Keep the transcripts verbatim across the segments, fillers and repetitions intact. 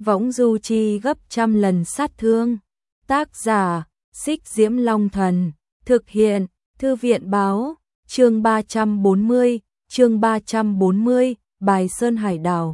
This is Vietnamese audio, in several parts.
võng du chi gấp trăm lần sát thương. Tác giả, Xích Diễm Long Thần, thực hiện, Thư viện Báo, chương ba trăm bốn mươi, chương ba trăm bốn mươi, Bài Sơn Hải Đảo.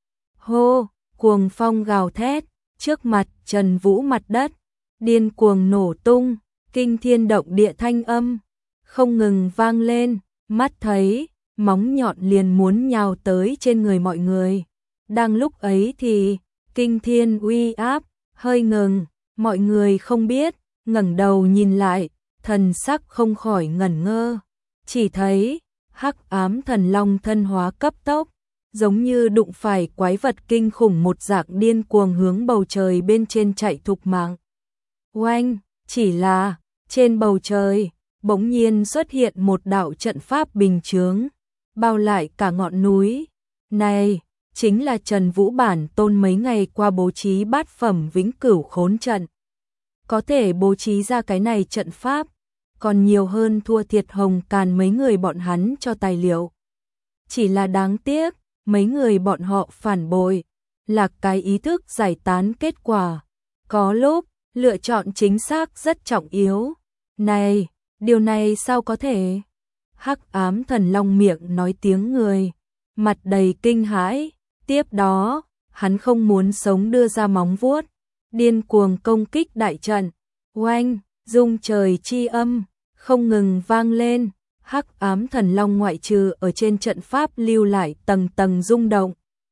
Hô, cuồng phong gào thét, trước mặt Trần Vũ mặt đất, điên cuồng nổ tung, kinh thiên động địa thanh âm, không ngừng vang lên, mắt thấy, móng nhọn liền muốn nhào tới trên người mọi người. Đang lúc ấy thì, kinh thiên uy áp, hơi ngừng, mọi người không biết, ngẩng đầu nhìn lại, thần sắc không khỏi ngẩn ngơ. Chỉ thấy, hắc ám thần long thân hóa cấp tốc, giống như đụng phải quái vật kinh khủng một dạng điên cuồng hướng bầu trời bên trên chạy thục mạng. Oanh, chỉ là, trên bầu trời, bỗng nhiên xuất hiện một đạo trận pháp bình chướng, bao lại cả ngọn núi. Này, chính là Trần Vũ bản tôn mấy ngày qua bố trí bát phẩm vĩnh cửu khốn trận. Có thể bố trí ra cái này trận pháp, còn nhiều hơn thua thiệt Hồng Càn mấy người bọn hắn cho tài liệu. Chỉ là đáng tiếc, mấy người bọn họ phản bội, là cái ý thức giải tán kết quả. Có lúc, lựa chọn chính xác rất trọng yếu. Này, điều này sao có thể? Hắc ám thần long miệng nói tiếng người, mặt đầy kinh hãi. Tiếp đó, hắn không muốn sống đưa ra móng vuốt, điên cuồng công kích đại trận. Oanh, rung trời chi âm, không ngừng vang lên. Hắc ám thần long ngoại trừ ở trên trận pháp lưu lại tầng tầng rung động,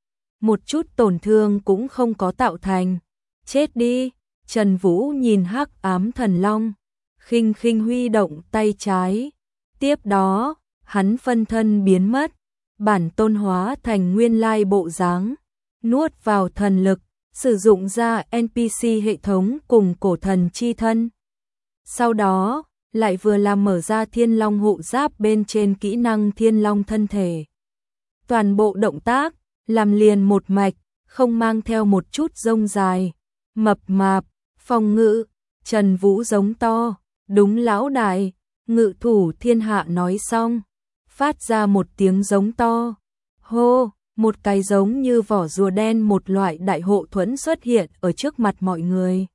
một chút tổn thương cũng không có tạo thành. Chết đi! Trần Vũ nhìn hắc ám thần long, khinh khinh huy động tay trái. Tiếp đó, hắn phân thân biến mất, bản tôn hóa thành nguyên lai bộ dáng, nuốt vào thần lực, sử dụng ra en pê xê hệ thống cùng cổ thần chi thân. Sau đó, lại vừa làm mở ra thiên long hộ giáp bên trên kỹ năng thiên long thân thể. Toàn bộ động tác, làm liền một mạch, không mang theo một chút rông dài, mập mạp, phòng ngự. Trần Vũ giống to, đúng lão đại, ngự thủ thiên hạ nói xong, phát ra một tiếng giống to. Hô, một cái giống như vỏ rùa đen một loại đại hộ thuẫn xuất hiện ở trước mặt mọi người.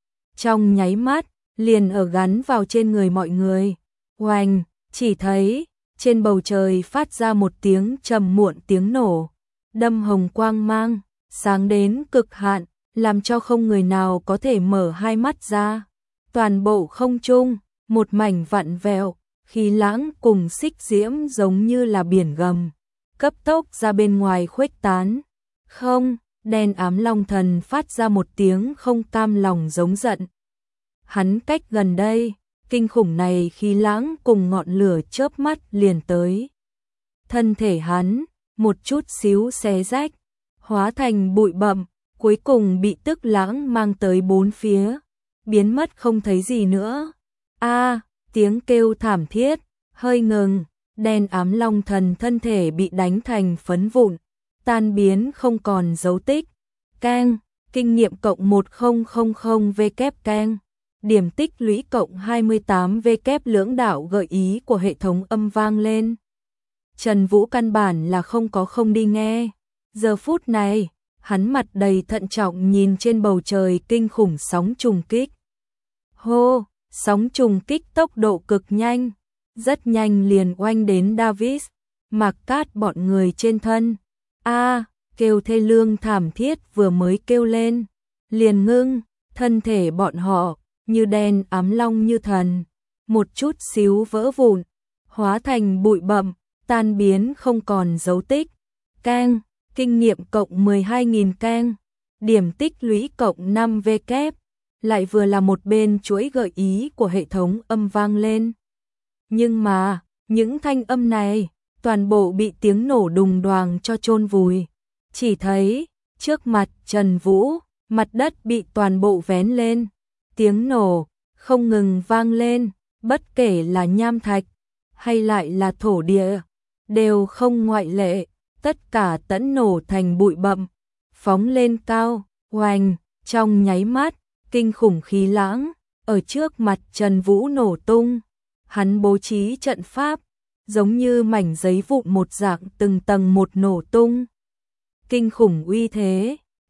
Trong nháy mắt, liền ở gắn vào trên người mọi người. Oanh, chỉ thấy, trên bầu trời phát ra một tiếng trầm muộn tiếng nổ, đâm hồng quang mang, sáng đến cực hạn, làm cho không người nào có thể mở hai mắt ra. Toàn bộ không trung, một mảnh vặn vẹo, khí lãng cùng xích diễm giống như là biển gầm, cấp tốc ra bên ngoài khuếch tán. Không, đen ám long thần phát ra một tiếng không cam lòng giống giận. Hắn cách gần đây, kinh khủng này khí lãng cùng ngọn lửa chớp mắt liền tới. Thân thể hắn, một chút xíu xé rách, hóa thành bụi bặm, cuối cùng bị tức lãng mang tới bốn phía, biến mất không thấy gì nữa. A, tiếng kêu thảm thiết, hơi ngừng, đen ám long thần thân thể bị đánh thành phấn vụn, tan biến không còn dấu tích. Keng, kinh nghiệm cộng một nghìn v kép keng. Điểm tích lũy cộng hai mươi tám v kép lưỡng đạo gợi ý của hệ thống âm vang lên. Trần Vũ căn bản là không có không đi nghe. Giờ phút này, hắn mặt đầy thận trọng nhìn trên bầu trời kinh khủng sóng trùng kích. Hô, sóng trùng kích tốc độ cực nhanh, rất nhanh liền oanh đến Davis, Mạc Cát bọn người trên thân. A, kêu thê lương thảm thiết vừa mới kêu lên, liền ngưng, thân thể bọn họ như đen ám long như thần, một chút xíu vỡ vụn, hóa thành bụi bặm, tan biến không còn dấu tích. Keng, kinh nghiệm cộng mười hai nghìn keng, điểm tích lũy cộng năm v kép, lại vừa là một bên chuỗi gợi ý của hệ thống âm vang lên. Nhưng mà, những thanh âm này, toàn bộ bị tiếng nổ đùng đoàng cho chôn vùi. Chỉ thấy, trước mặt Trần Vũ, mặt đất bị toàn bộ vén lên. Tiếng nổ không ngừng vang lên, bất kể là nham thạch hay lại là thổ địa, đều không ngoại lệ, tất cả tẫn nổ thành bụi bặm, phóng lên cao. Oanh, trong nháy mắt, kinh khủng khí lãng ở trước mặt Trần Vũ nổ tung. Hắn bố trí trận pháp, giống như mảnh giấy vụn một dạng từng tầng một nổ tung. Kinh khủng uy thế,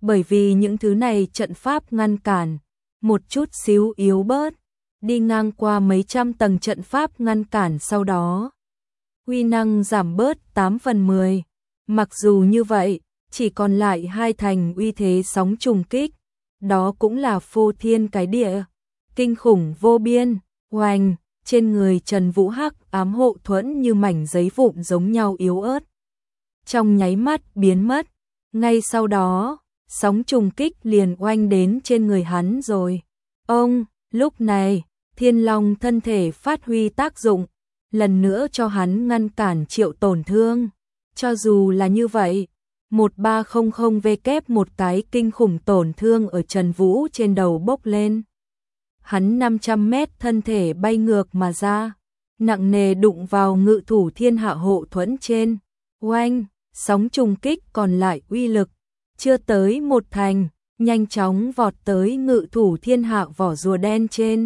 bởi vì những thứ này trận pháp ngăn cản, một chút xíu yếu bớt, đi ngang qua mấy trăm tầng trận pháp ngăn cản sau đó. Uy năng giảm bớt tám phần mười, mặc dù như vậy, chỉ còn lại hai thành uy thế sóng trùng kích, đó cũng là phô thiên cái địa, kinh khủng vô biên, oanh, trên người Trần Vũ hắc ám hộ thuẫn như mảnh giấy vụn giống nhau yếu ớt. Trong nháy mắt biến mất, ngay sau đó, sóng trùng kích liền oanh đến trên người hắn rồi. Ông, lúc này, Thiên Long thân thể phát huy tác dụng, lần nữa cho hắn ngăn cản triệu tổn thương. Cho dù là như vậy, một ba không không vê kép một cái kinh khủng tổn thương ở Trần Vũ trên đầu bốc lên. Hắn năm trăm mét thân thể bay ngược mà ra, nặng nề đụng vào ngự thủ thiên hạ hộ thuẫn trên. Oanh, sóng trùng kích còn lại uy lực, chưa tới một thành, nhanh chóng vọt tới ngự thủ thiên hạ vỏ rùa đen trên.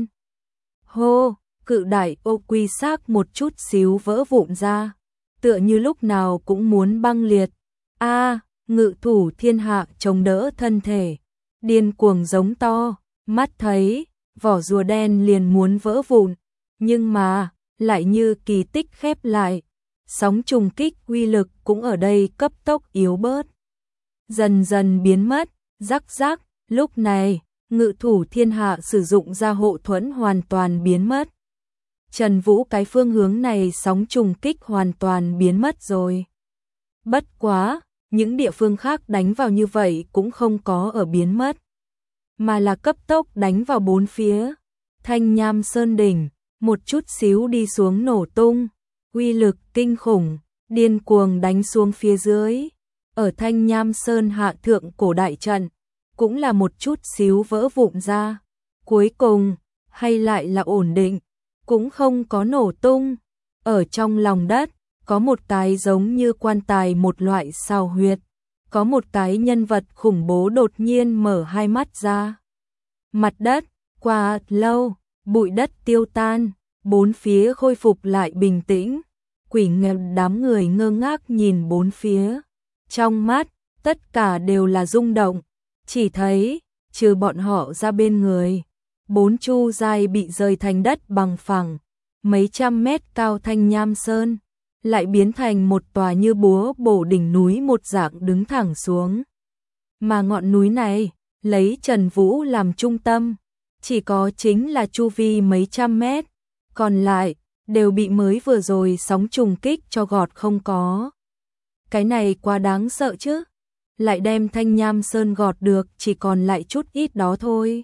Hô, cự đại ô quy xác một chút xíu vỡ vụn ra, tựa như lúc nào cũng muốn băng liệt. A, ngự thủ thiên hạ chống đỡ thân thể, điên cuồng giống to, mắt thấy vỏ rùa đen liền muốn vỡ vụn, nhưng mà lại như kỳ tích khép lại, sóng trùng kích uy lực cũng ở đây cấp tốc yếu bớt, dần dần biến mất. Rắc rắc, lúc này ngự thủ thiên hạ sử dụng ra hộ thuẫn hoàn toàn biến mất. Trần Vũ cái phương hướng này sóng trùng kích hoàn toàn biến mất rồi. Bất quá, những địa phương khác đánh vào như vậy cũng không có ở biến mất, mà là cấp tốc đánh vào bốn phía. Thanh Nham Sơn đỉnh, một chút xíu đi xuống nổ tung, uy lực kinh khủng, điên cuồng đánh xuống phía dưới. Ở Thanh Nham Sơn hạ thượng cổ đại trận, cũng là một chút xíu vỡ vụn ra. Cuối cùng, hay lại là ổn định, cũng không có nổ tung. Ở trong lòng đất, có một cái giống như quan tài một loại sao huyệt, có một cái nhân vật khủng bố đột nhiên mở hai mắt ra. Mặt đất, qua lâu, bụi đất tiêu tan, bốn phía khôi phục lại bình tĩnh. Quỷ nghèo đám người ngơ ngác nhìn bốn phía. Trong mắt, tất cả đều là rung động, chỉ thấy, trừ bọn họ ra bên người, bốn chu giai bị rời thành đất bằng phẳng, mấy trăm mét cao Thanh Nham Sơn, lại biến thành một tòa như búa bổ đỉnh núi một dạng đứng thẳng xuống. Mà ngọn núi này, lấy Trần Vũ làm trung tâm, chỉ có chính là chu vi mấy trăm mét, còn lại, đều bị mới vừa rồi sóng trùng kích cho gọt không có. Cái này quá đáng sợ chứ, lại đem Thanh Nham Sơn gọt được chỉ còn lại chút ít đó thôi.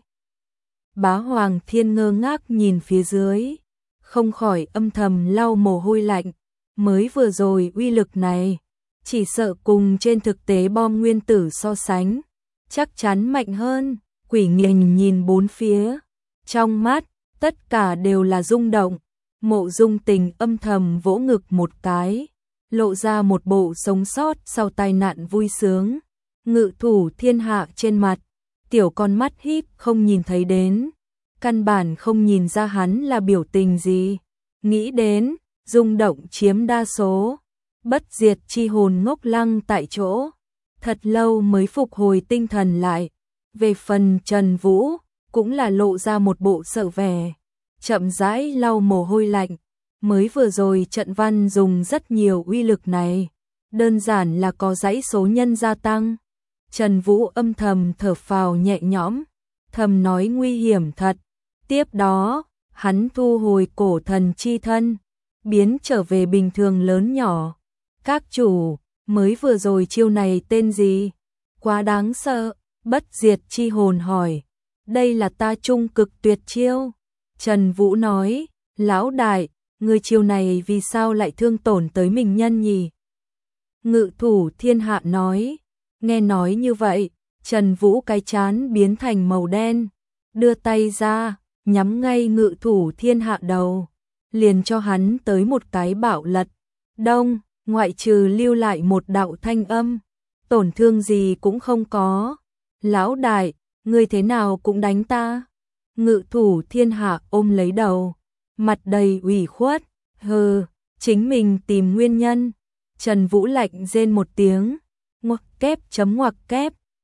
Bá Hoàng Thiên ngơ ngác nhìn phía dưới, không khỏi âm thầm lau mồ hôi lạnh, mới vừa rồi uy lực này, chỉ sợ cùng trên thực tế bom nguyên tử so sánh, chắc chắn mạnh hơn. Quỷ nghênh nhìn bốn phía, trong mắt, tất cả đều là rung động. Mộ Dung Tình âm thầm vỗ ngực một cái, lộ ra một bộ sống sót sau tai nạn vui sướng. Ngự thủ thiên hạ trên mặt, tiểu con mắt híp không nhìn thấy đến, căn bản không nhìn ra hắn là biểu tình gì. Nghĩ đến, rung động chiếm đa số, bất diệt chi hồn ngốc lăng tại chỗ, thật lâu mới phục hồi tinh thần lại. Về phần Trần Vũ, cũng là lộ ra một bộ sợ vẻ, chậm rãi lau mồ hôi lạnh, mới vừa rồi trận văn dùng rất nhiều uy lực này, đơn giản là có dãy số nhân gia tăng. Trần Vũ âm thầm thở phào nhẹ nhõm, thầm nói nguy hiểm thật. Tiếp đó, hắn thu hồi cổ thần chi thân, biến trở về bình thường lớn nhỏ. Các chủ, mới vừa rồi chiêu này tên gì? Quá đáng sợ. Bất diệt chi hồn hỏi. Đây là ta trung cực tuyệt chiêu. Trần Vũ nói, lão đại, người chiêu này vì sao lại thương tổn tới mình nhân nhỉ? Ngự thủ thiên hạ nói. Nghe nói như vậy, Trần Vũ cái chán biến thành màu đen, đưa tay ra, nhắm ngay ngự thủ thiên hạ đầu, liền cho hắn tới một cái bạo lật. Đông, ngoại trừ lưu lại một đạo thanh âm, tổn thương gì cũng không có. Lão đại, ngươi thế nào cũng đánh ta. Ngự thủ thiên hạ ôm lấy đầu, mặt đầy ủy khuất, hừ, chính mình tìm nguyên nhân. Trần Vũ lạnh rên một tiếng, ngoặc kép chấm ngoặc kép,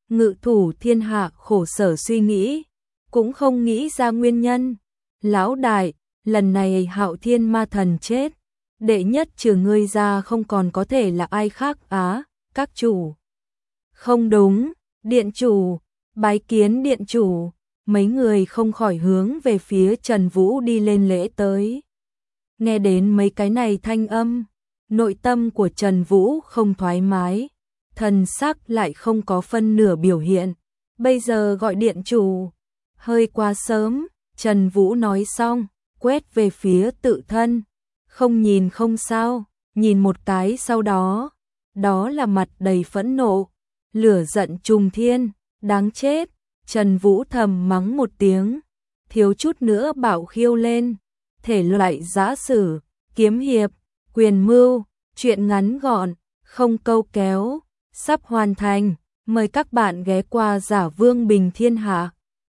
Ngự thủ thiên hạ khổ sở suy nghĩ, cũng không nghĩ ra nguyên nhân. Lão đại, lần này Hạo Thiên ma thần chết, đệ nhất trừ ngươi ra không còn có thể là ai khác á, các chủ. Không đúng, điện chủ, bái kiến điện chủ, mấy người không khỏi hướng về phía Trần Vũ đi lên lễ tới. Nghe đến mấy cái này thanh âm, nội tâm của Trần Vũ không thoải mái, thần sắc lại không có phân nửa biểu hiện. Bây giờ gọi điện chủ, hơi quá sớm, Trần Vũ nói xong, quét về phía tự thân, không nhìn không sao, nhìn một cái sau đó, đó là mặt đầy phẫn nộ, lửa giận trùng thiên, đáng chết. Trần Vũ thầm mắng một tiếng, thiếu chút nữa bảo khiêu lên, thể loại giã sử, kiếm hiệp, quyền mưu, chuyện ngắn gọn, không câu kéo, sắp hoàn thành, mời các bạn ghé qua Giả Vương Bình Thiên Hạ.